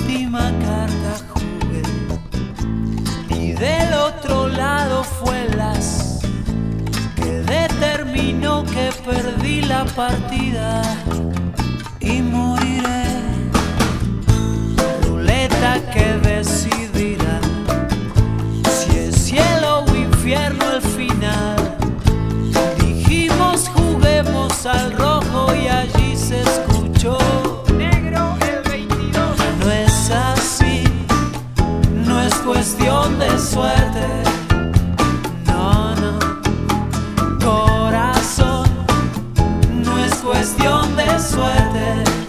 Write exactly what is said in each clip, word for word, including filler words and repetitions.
última carta jugué y del otro lado fue el as que determinó que perdí la partida y moriré. Ruleta que decidirá si es cielo o infierno el final. Dijimos juguemos al rojo y allí se escuchó negro el veintidós. No es así, no es cuestión de suerte. No, no, corazón, no es cuestión de suerte.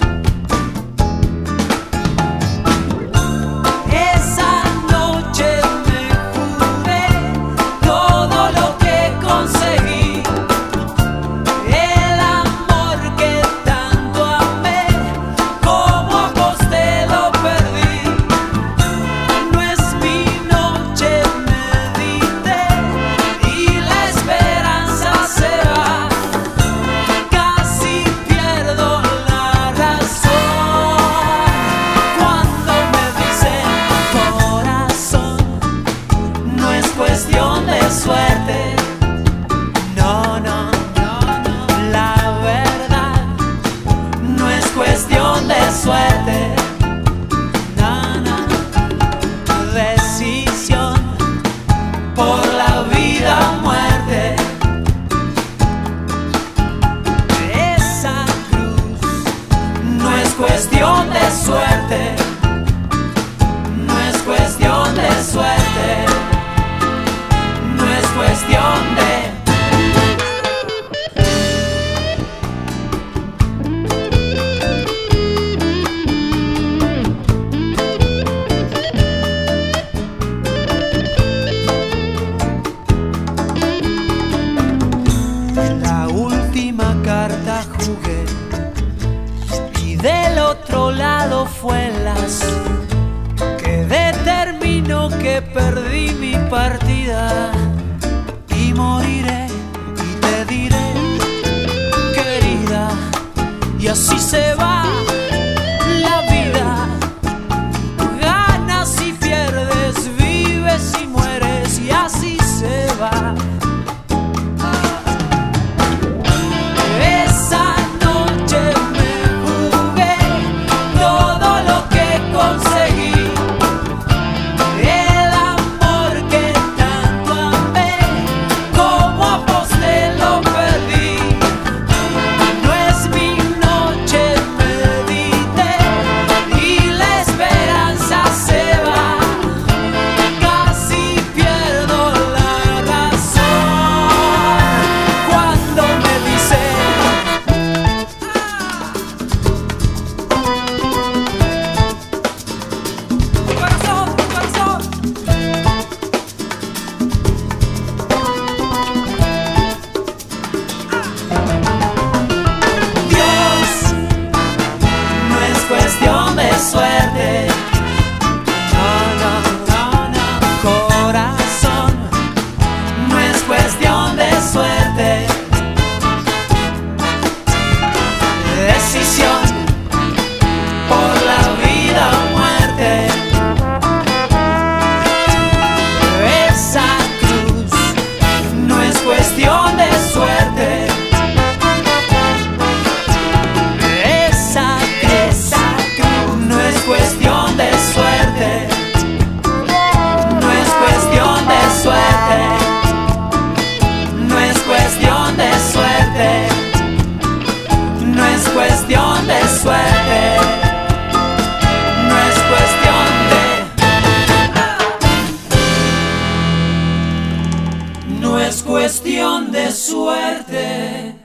Suerte, no, no, no, no, la verdad no es cuestión de suerte, no, no, decisión por la vida o muerte. Esa cruz no es cuestión de suerte, no es cuestión de suerte. Cuestión de la última carta jugué y del otro lado fue el as que determinó que perdí mi partida. Y moriré y te diré, querida, y así se va la vida. Ganas y pierdes, vives y mueres, y así se va. Esa noche me jugué todo lo que conseguí. Suerte, no, no, no, no, corazón, no es cuestión de suerte, decisión por la vida o muerte. Esa cruz no es cuestión de suerte. Cuestión de suerte, no es cuestión de suerte, no es cuestión de suerte, no es cuestión de suerte, no es cuestión de, no es cuestión de suerte.